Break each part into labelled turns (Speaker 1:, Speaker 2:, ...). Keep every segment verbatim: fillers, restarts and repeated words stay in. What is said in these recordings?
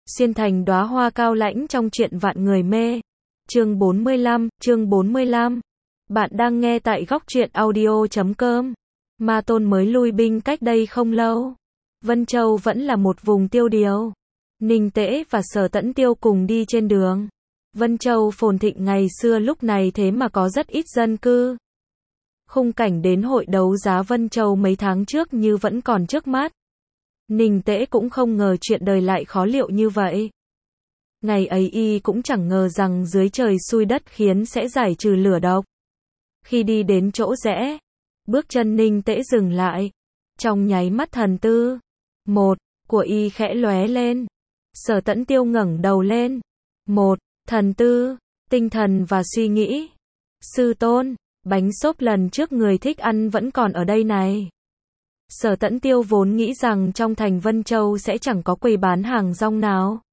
Speaker 1: xuyên thành đóa hoa cao lãnh trong truyện vạn người mê. Chương bốn mươi lăm, chương bốn mươi lăm. Bạn đang nghe tại góc truyện audio chấm com. Ma Tôn mới lui binh cách đây không lâu. Vân Châu vẫn là một vùng tiêu điều. Ninh Tễ và Sở Tẫn Tiêu cùng đi trên đường. Vân Châu phồn thịnh ngày xưa lúc này thế mà có rất ít dân cư. Khung cảnh đến hội đấu giá Vân Châu mấy tháng trước như vẫn còn trước mắt. Ninh Tễ cũng không ngờ chuyện đời lại khó liệu như vậy. Ngày ấy y cũng chẳng ngờ rằng dưới trời xui đất khiến sẽ giải trừ lửa độc. Khi đi đến chỗ rẽ, bước chân Ninh Tễ dừng lại. Trong nháy mắt thần tư, một, của y khẽ lóe lên. Sở Tẫn Tiêu ngẩng đầu lên. Một, thần tư, tinh thần và suy nghĩ. Sư tôn, bánh xốp lần trước người thích ăn vẫn còn ở đây này. Sở Tẫn Tiêu vốn nghĩ rằng trong thành Vân Châu sẽ chẳng có quầy bán hàng rong nào.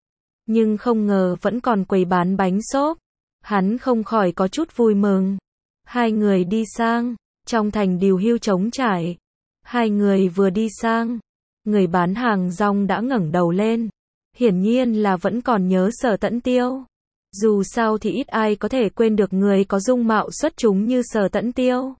Speaker 1: Nhưng không ngờ vẫn còn quầy bán bánh xốp. Hắn không khỏi có chút vui mừng. Hai người đi sang, trong thành điều hưu trống trải. Hai người vừa đi sang, người bán hàng rong đã ngẩng đầu lên. Hiển nhiên là vẫn còn nhớ Sở Tẫn Tiêu. Dù sao thì ít ai có thể quên được người có dung mạo xuất chúng như Sở Tẫn Tiêu.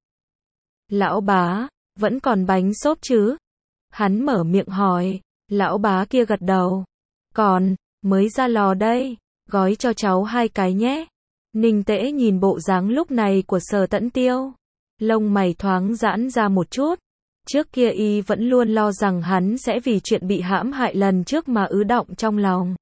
Speaker 1: Lão bá, vẫn còn bánh xốp chứ? Hắn mở miệng hỏi. Lão bá kia gật đầu. Còn, mới ra lò đây, gói cho cháu hai cái nhé. Ninh Tễ nhìn bộ dáng lúc này của Sở Tẫn Tiêu. Lông mày thoáng giãn ra một chút. Trước kia y vẫn luôn lo rằng hắn sẽ vì chuyện bị hãm hại lần trước mà ứ động trong lòng.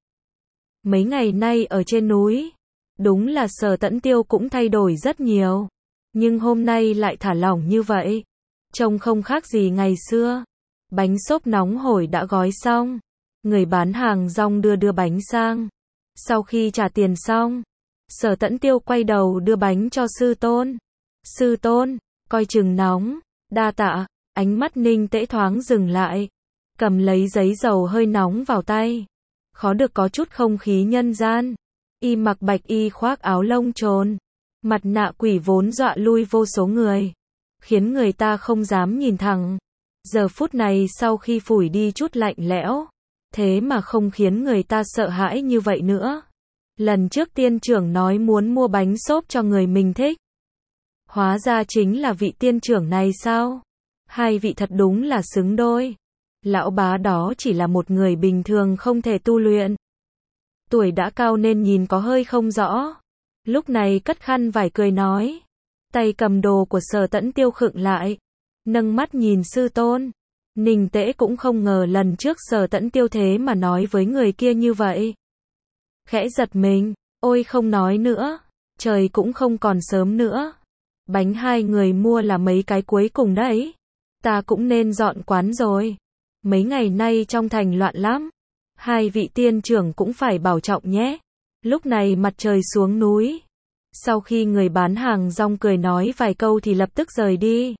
Speaker 1: Mấy ngày nay ở trên núi, đúng là Sở Tẫn Tiêu cũng thay đổi rất nhiều. Nhưng hôm nay lại thả lỏng như vậy. Trông không khác gì ngày xưa. Bánh xốp nóng hổi đã gói xong. Người bán hàng rong đưa đưa bánh sang. Sau khi trả tiền xong, Sở Tẫn Tiêu quay đầu đưa bánh cho sư tôn. Sư tôn, coi chừng nóng. Đa tạ. Ánh mắt Ninh Tễ thoáng dừng lại. Cầm lấy giấy dầu hơi nóng vào tay. Khó được có chút không khí nhân gian. Y mặc bạch y khoác áo lông trồn. Mặt nạ quỷ vốn dọa lui vô số người. Khiến người ta không dám nhìn thẳng. Giờ phút này sau khi phủi đi chút lạnh lẽo. Thế mà không khiến người ta sợ hãi như vậy nữa. Lần trước tiên trưởng nói muốn mua bánh xốp cho người mình thích. Hóa ra chính là vị tiên trưởng này sao? Hai vị thật đúng là xứng đôi. Lão bá đó chỉ là một người bình thường không thể tu luyện. Tuổi đã cao nên nhìn có hơi không rõ. Lúc này cất khăn vải cười nói. Tay cầm đồ của Sở Tẫn Tiêu khựng lại. Nâng mắt nhìn sư tôn. Ninh Tễ cũng không ngờ lần trước Sở Tẫn Tiêu thế mà nói với người kia như vậy. Khẽ giật mình. Ôi không nói nữa. Trời cũng không còn sớm nữa. Bánh hai người mua là mấy cái cuối cùng đấy. Ta cũng nên dọn quán rồi. Mấy ngày nay trong thành loạn lắm. Hai vị tiên trưởng cũng phải bảo trọng nhé. Lúc này mặt trời xuống núi. Sau khi người bán hàng rong cười nói vài câu thì lập tức rời đi.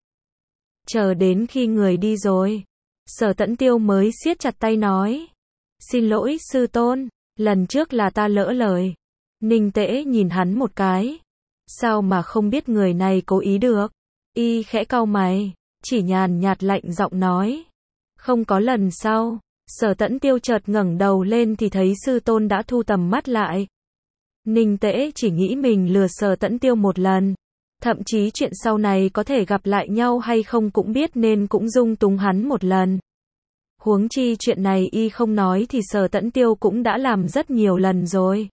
Speaker 1: Chờ đến khi người đi rồi, Sở Tẫn Tiêu mới siết chặt tay nói. Xin lỗi sư tôn, lần trước là ta lỡ lời. Ninh Tễ nhìn hắn một cái. Sao mà không biết người này cố ý được? Y khẽ cau mày, chỉ nhàn nhạt lạnh giọng nói. Không có lần sau. Sở Tẫn Tiêu chợt ngẩng đầu lên thì thấy sư tôn đã thu tầm mắt lại. Ninh Tễ chỉ nghĩ mình lừa Sở Tẫn Tiêu một lần. Thậm chí chuyện sau này có thể gặp lại nhau hay không cũng biết nên cũng dung túng hắn một lần. Huống chi chuyện này y không nói thì Sở Tẫn Tiêu cũng đã làm rất nhiều lần rồi.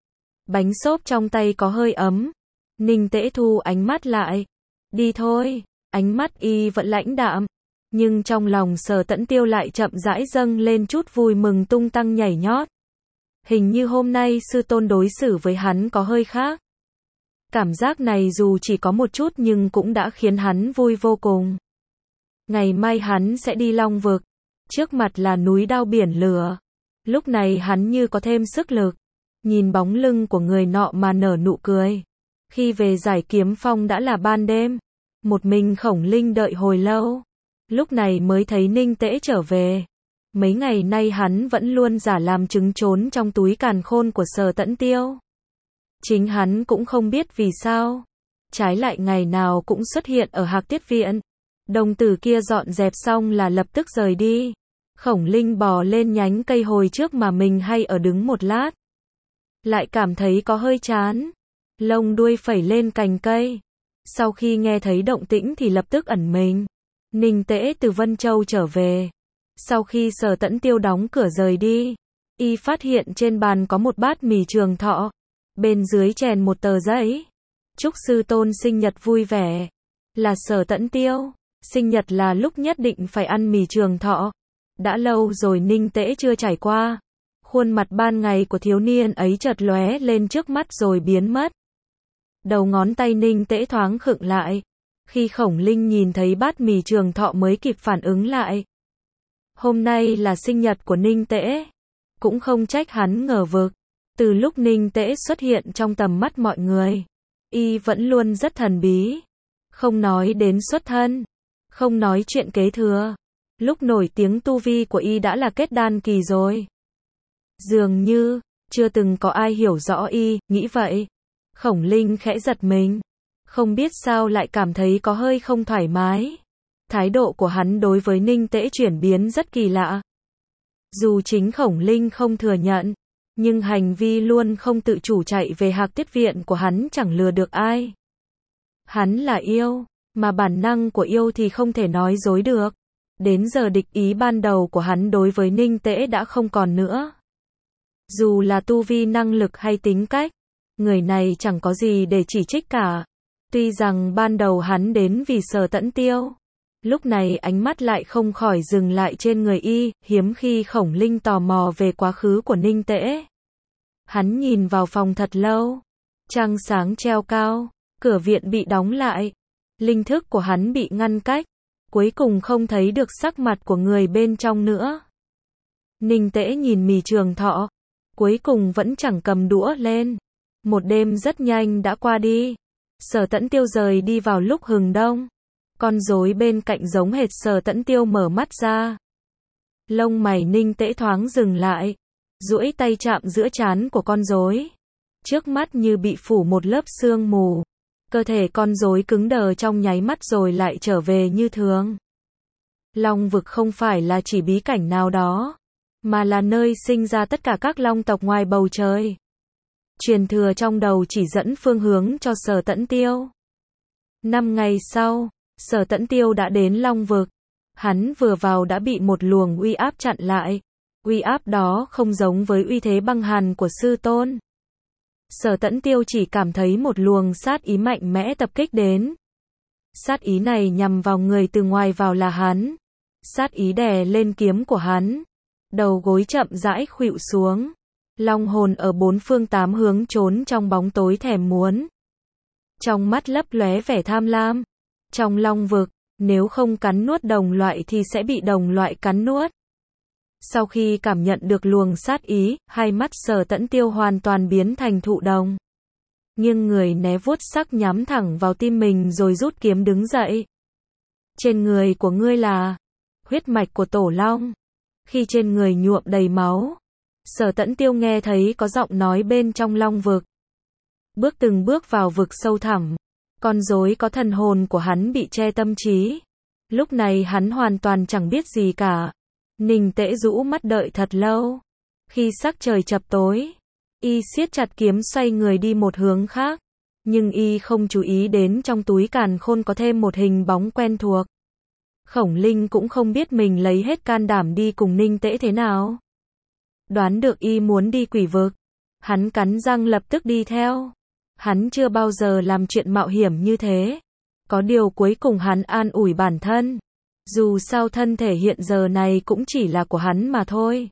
Speaker 1: Bánh xốp trong tay có hơi ấm. Ninh Tễ thu ánh mắt lại. Đi thôi. Ánh mắt y vẫn lãnh đạm. Nhưng trong lòng Sở Tẫn Tiêu lại chậm rãi dâng lên chút vui mừng tung tăng nhảy nhót. Hình như hôm nay sư tôn đối xử với hắn có hơi khác. Cảm giác này dù chỉ có một chút nhưng cũng đã khiến hắn vui vô cùng. Ngày mai hắn sẽ đi Long Vực. Trước mặt là núi đao biển lửa. Lúc này hắn như có thêm sức lực. Nhìn bóng lưng của người nọ mà nở nụ cười. Khi về giải kiếm phong đã là ban đêm. Một mình Khổng Linh đợi hồi lâu. Lúc này mới thấy Ninh Tễ trở về. Mấy ngày nay hắn vẫn luôn giả làm trứng trốn trong túi càn khôn của Sở Tẫn Tiêu. Chính hắn cũng không biết vì sao. Trái lại ngày nào cũng xuất hiện ở Hạc Tiết Viện. Đồng tử kia dọn dẹp xong là lập tức rời đi. Khổng Linh bò lên nhánh cây hồi trước mà mình hay ở đứng một lát. Lại cảm thấy có hơi chán. Lông đuôi phẩy lên cành cây. Sau khi nghe thấy động tĩnh thì lập tức ẩn mình. Ninh Tễ từ Vân Châu trở về. Sau khi Sở Tẫn Tiêu đóng cửa rời đi, y phát hiện trên bàn có một bát mì Trường Thọ. Bên dưới chèn một tờ giấy. Chúc sư tôn sinh nhật vui vẻ. Là Sở Tẫn Tiêu. Sinh nhật là lúc nhất định phải ăn mì Trường Thọ. Đã lâu rồi Ninh Tễ chưa trải qua. Khuôn mặt ban ngày của thiếu niên ấy chợt lóe lên trước mắt rồi biến mất. Đầu ngón tay Ninh Tễ thoáng khựng lại. Khi Khổng Linh nhìn thấy bát mì Trường Thọ mới kịp phản ứng lại. Hôm nay là sinh nhật của Ninh Tễ. Cũng không trách hắn ngờ vực. Từ lúc Ninh Tễ xuất hiện trong tầm mắt mọi người, y vẫn luôn rất thần bí. Không nói đến xuất thân, không nói chuyện kế thừa. Lúc nổi tiếng tu vi của y đã là kết đan kỳ rồi. Dường như, chưa từng có ai hiểu rõ y, nghĩ vậy. Khổng Linh khẽ giật mình. Không biết sao lại cảm thấy có hơi không thoải mái. Thái độ của hắn đối với Ninh Tễ chuyển biến rất kỳ lạ. Dù chính Khổng Linh không thừa nhận, nhưng hành vi luôn không tự chủ chạy về Hạc Tiếp Viện của hắn chẳng lừa được ai. Hắn là yêu, mà bản năng của yêu thì không thể nói dối được. Đến giờ địch ý ban đầu của hắn đối với Ninh Tễ đã không còn nữa. Dù là tu vi năng lực hay tính cách, người này chẳng có gì để chỉ trích cả. Tuy rằng ban đầu hắn đến vì Sở Tẫn Tiêu, lúc này ánh mắt lại không khỏi dừng lại trên người y, hiếm khi Khổng Linh tò mò về quá khứ của Ninh Tễ. Hắn nhìn vào phòng thật lâu. Trăng sáng treo cao, cửa viện bị đóng lại. Linh thức của hắn bị ngăn cách. Cuối cùng không thấy được sắc mặt của người bên trong nữa. Ninh Tễ nhìn mì Trường Thọ. Cuối cùng vẫn chẳng cầm đũa lên. Một đêm rất nhanh đã qua đi. Sở Tẫn Tiêu rời đi vào lúc hừng đông. Con rối bên cạnh giống hệt Sở Tẫn Tiêu mở mắt ra. Lông mày Ninh Tễ thoáng dừng lại. Duỗi tay chạm giữa trán của con rối. Trước mắt như bị phủ một lớp sương mù. Cơ thể con rối cứng đờ trong nháy mắt rồi lại trở về như thường. Long vực không phải là chỉ bí cảnh nào đó, mà là nơi sinh ra tất cả các long tộc ngoài bầu trời. Truyền thừa trong đầu chỉ dẫn phương hướng cho Sở Tẫn Tiêu. Năm ngày sau, Sở Tẫn Tiêu đã đến Long vực. Hắn vừa vào đã bị một luồng uy áp chặn lại. Uy áp đó không giống với uy thế băng hàn của sư tôn. Sở Tẫn Tiêu chỉ cảm thấy một luồng sát ý mạnh mẽ tập kích đến. Sát ý này nhằm vào người từ ngoài vào là hắn. Sát ý đè lên kiếm của hắn. Đầu gối chậm rãi khuỵu xuống. Long hồn ở bốn phương tám hướng trốn trong bóng tối thèm muốn. Trong mắt lấp lóe vẻ tham lam. Trong long vực, nếu không cắn nuốt đồng loại thì sẽ bị đồng loại cắn nuốt. Sau khi cảm nhận được luồng sát ý, hai mắt Sở Tẫn Tiêu hoàn toàn biến thành thụ đồng. Nghiêng người né vuốt sắc nhắm thẳng vào tim mình rồi rút kiếm đứng dậy. Trên người của ngươi là huyết mạch của Tổ Long. Khi trên người nhuộm đầy máu, Sở Tẫn Tiêu nghe thấy có giọng nói bên trong long vực. Bước từng bước vào vực sâu thẳm. Con rối có thần hồn của hắn bị che tâm trí. Lúc này hắn hoàn toàn chẳng biết gì cả. Ninh Tễ rũ mắt đợi thật lâu. Khi sắc trời chập tối, y siết chặt kiếm xoay người đi một hướng khác. Nhưng y không chú ý đến trong túi càn khôn có thêm một hình bóng quen thuộc. Khổng Linh cũng không biết mình lấy hết can đảm đi cùng Ninh Tễ thế nào. Đoán được y muốn đi quỷ vực. Hắn cắn răng lập tức đi theo. Hắn chưa bao giờ làm chuyện mạo hiểm như thế. Có điều cuối cùng hắn an ủi bản thân. Dù sao thân thể hiện giờ này cũng chỉ là của hắn mà thôi.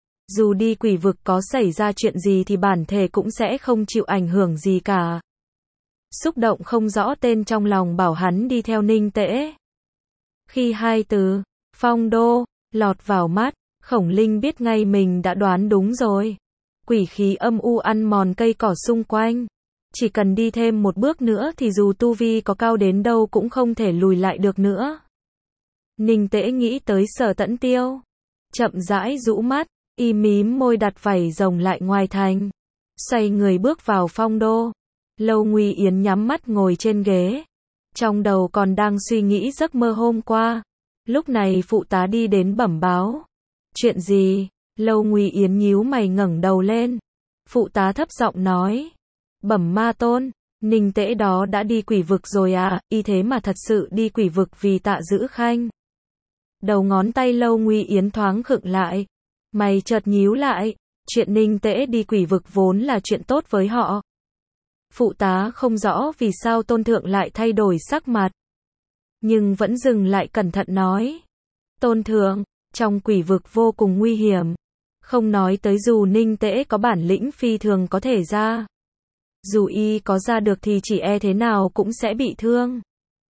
Speaker 1: Dù đi quỷ vực có xảy ra chuyện gì thì bản thể cũng sẽ không chịu ảnh hưởng gì cả. Xúc động không rõ tên trong lòng bảo hắn đi theo Ninh Tễ. Khi hai từ Phong Đô lọt vào mắt, Khổng Linh biết ngay mình đã đoán đúng rồi. Quỷ khí âm u ăn mòn cây cỏ xung quanh. Chỉ cần đi thêm một bước nữa thì dù tu vi có cao đến đâu cũng không thể lùi lại được nữa. Ninh Tễ nghĩ tới Sở Tẫn Tiêu. Chậm rãi rũ mắt, y mím môi đặt vảy rồng lại ngoài thành. Xoay người bước vào Phong Đô. Lâu Nguy Yến nhắm mắt ngồi trên ghế. Trong đầu còn đang suy nghĩ giấc mơ hôm qua. Lúc này phụ tá đi đến bẩm báo. Chuyện gì? Lâu Nguy Yến nhíu mày ngẩng đầu lên. Phụ tá thấp giọng nói. Bẩm ma tôn, Ninh Tễ đó đã đi quỷ vực rồi à, y thế mà thật sự đi quỷ vực vì Tạ Dữ Khanh. Đầu ngón tay Lâu Nguy Yến thoáng khựng lại. Mày chợt nhíu lại, chuyện Ninh Tễ đi quỷ vực vốn là chuyện tốt với họ. Phụ tá không rõ vì sao tôn thượng lại thay đổi sắc mặt. Nhưng vẫn dừng lại cẩn thận nói. Tôn thượng, trong quỷ vực vô cùng nguy hiểm. Không nói tới dù Ninh Tễ có bản lĩnh phi thường có thể ra. Dù y có ra được thì chỉ e thế nào cũng sẽ bị thương.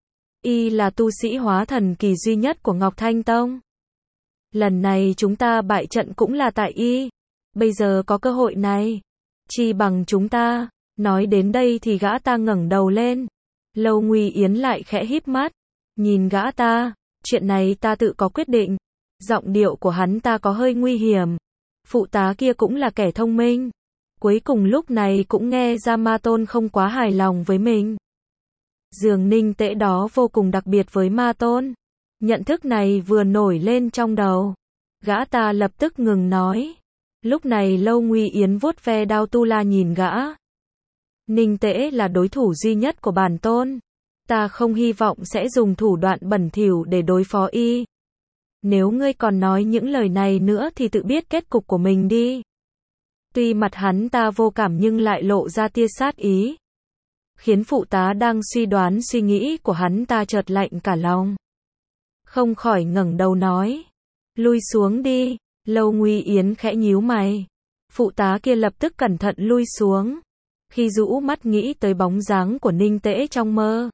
Speaker 1: Y là tu sĩ hóa thần kỳ duy nhất của Ngọc Thanh Tông. Lần này chúng ta bại trận cũng là tại y. Bây giờ có cơ hội này. Chi bằng chúng ta. Nói đến đây thì gã ta ngẩng đầu lên. Lâu Nguy Yến lại khẽ híp mắt. Nhìn gã ta. Chuyện này ta tự có quyết định. Giọng điệu của hắn ta có hơi nguy hiểm. Phụ tá kia cũng là kẻ thông minh. Cuối cùng lúc này cũng nghe ra ma tôn không quá hài lòng với mình. Dường Ninh Tễ đó vô cùng đặc biệt với ma tôn. Nhận thức này vừa nổi lên trong đầu. Gã ta lập tức ngừng nói. Lúc này Lâu Nguy Yến vuốt ve đao tu la nhìn gã. Ninh Tễ là đối thủ duy nhất của bản tôn. Ta không hy vọng sẽ dùng thủ đoạn bẩn thỉu để đối phó y. Nếu ngươi còn nói những lời này nữa thì tự biết kết cục của mình đi. Tuy mặt hắn ta vô cảm nhưng lại lộ ra tia sát ý. Khiến phụ tá đang suy đoán suy nghĩ của hắn ta chợt lạnh cả lòng. Không khỏi ngẩng đầu nói. Lui xuống đi. Lâu Nguy Yến khẽ nhíu mày. Phụ tá kia lập tức cẩn thận lui xuống. Khi rũ mắt nghĩ tới bóng dáng của Ninh Tễ trong mơ.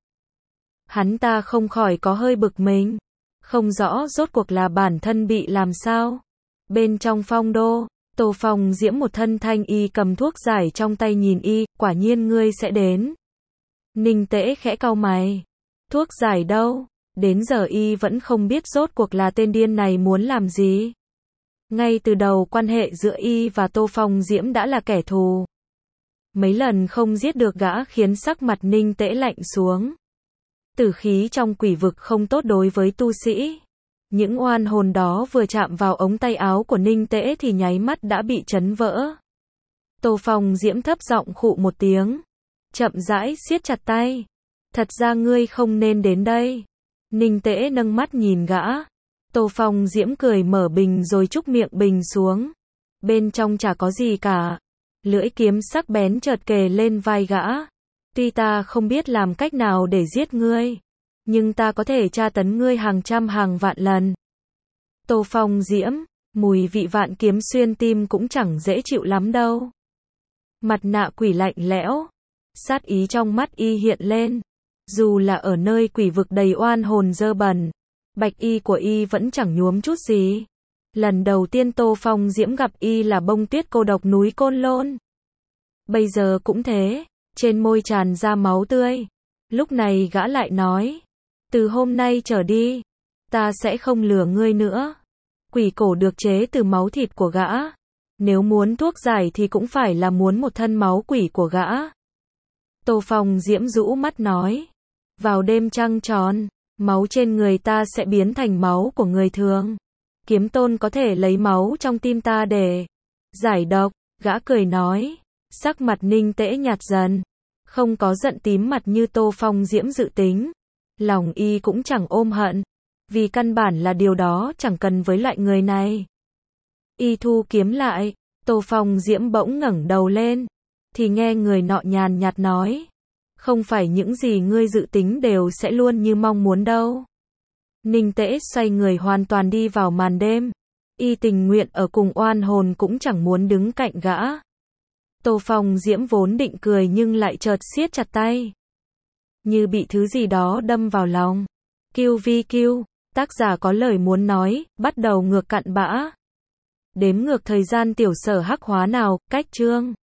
Speaker 1: Hắn ta không khỏi có hơi bực mình. Không rõ rốt cuộc là bản thân bị làm sao. Bên trong phong đô, Tô Phong Diễm một thân thanh y cầm thuốc giải trong tay nhìn y, quả nhiên ngươi sẽ đến. Ninh Tễ khẽ cau mày. Thuốc giải đâu? Đến giờ y vẫn không biết rốt cuộc là tên điên này muốn làm gì. Ngay từ đầu quan hệ giữa y và Tô Phong Diễm đã là kẻ thù. Mấy lần không giết được gã khiến sắc mặt Ninh Tễ lạnh xuống. Tử khí trong quỷ vực không tốt đối với tu sĩ. Những oan hồn đó vừa chạm vào ống tay áo của Ninh Tễ thì nháy mắt đã bị chấn vỡ. Tô Phong Diễm thấp giọng khụ một tiếng. Chậm rãi siết chặt tay. Thật ra ngươi không nên đến đây. Ninh Tễ nâng mắt nhìn gã. Tô Phong Diễm cười mở bình rồi trúc miệng bình xuống. Bên trong chả có gì cả. Lưỡi kiếm sắc bén chợt kề lên vai gã. Tuy ta không biết làm cách nào để giết ngươi, nhưng ta có thể tra tấn ngươi hàng trăm hàng vạn lần. Tô Phong Diễm, mùi vị vạn kiếm xuyên tim cũng chẳng dễ chịu lắm đâu. Mặt nạ quỷ lạnh lẽo, sát ý trong mắt y hiện lên. Dù là ở nơi quỷ vực đầy oan hồn dơ bẩn, bạch y của y vẫn chẳng nhuốm chút gì. Lần đầu tiên Tô Phong Diễm gặp y là bông tuyết cô độc núi Côn Lôn. Bây giờ cũng thế. Trên môi tràn ra máu tươi. Lúc này gã lại nói. Từ hôm nay trở đi, ta sẽ không lừa ngươi nữa. Quỷ cổ được chế từ máu thịt của gã. Nếu muốn thuốc giải thì cũng phải là muốn một thân máu quỷ của gã. Tô Phong Diễm rũ mắt nói. Vào đêm trăng tròn, máu trên người ta sẽ biến thành máu của người thường. Kiếm tôn có thể lấy máu trong tim ta để giải độc. Gã cười nói. Sắc mặt Ninh Tễ nhạt dần. Không có giận tím mặt như Tô Phong Diễm dự tính. Lòng y cũng chẳng ôm hận. Vì căn bản là điều đó chẳng cần với loại người này. Y thu kiếm lại. Tô Phong Diễm bỗng ngẩng đầu lên. Thì nghe người nọ nhàn nhạt nói. Không phải những gì ngươi dự tính đều sẽ luôn như mong muốn đâu. Ninh Tễ xoay người hoàn toàn đi vào màn đêm. Y tình nguyện ở cùng oan hồn cũng chẳng muốn đứng cạnh gã. Tô Phong Diễm vốn định cười nhưng lại chợt siết chặt tay. Như bị thứ gì đó đâm vào lòng. Kiêu vi kiêu, tác giả có lời muốn nói, bắt đầu ngược cặn bã. Đếm ngược thời gian tiểu sở hắc hóa nào, cách chương.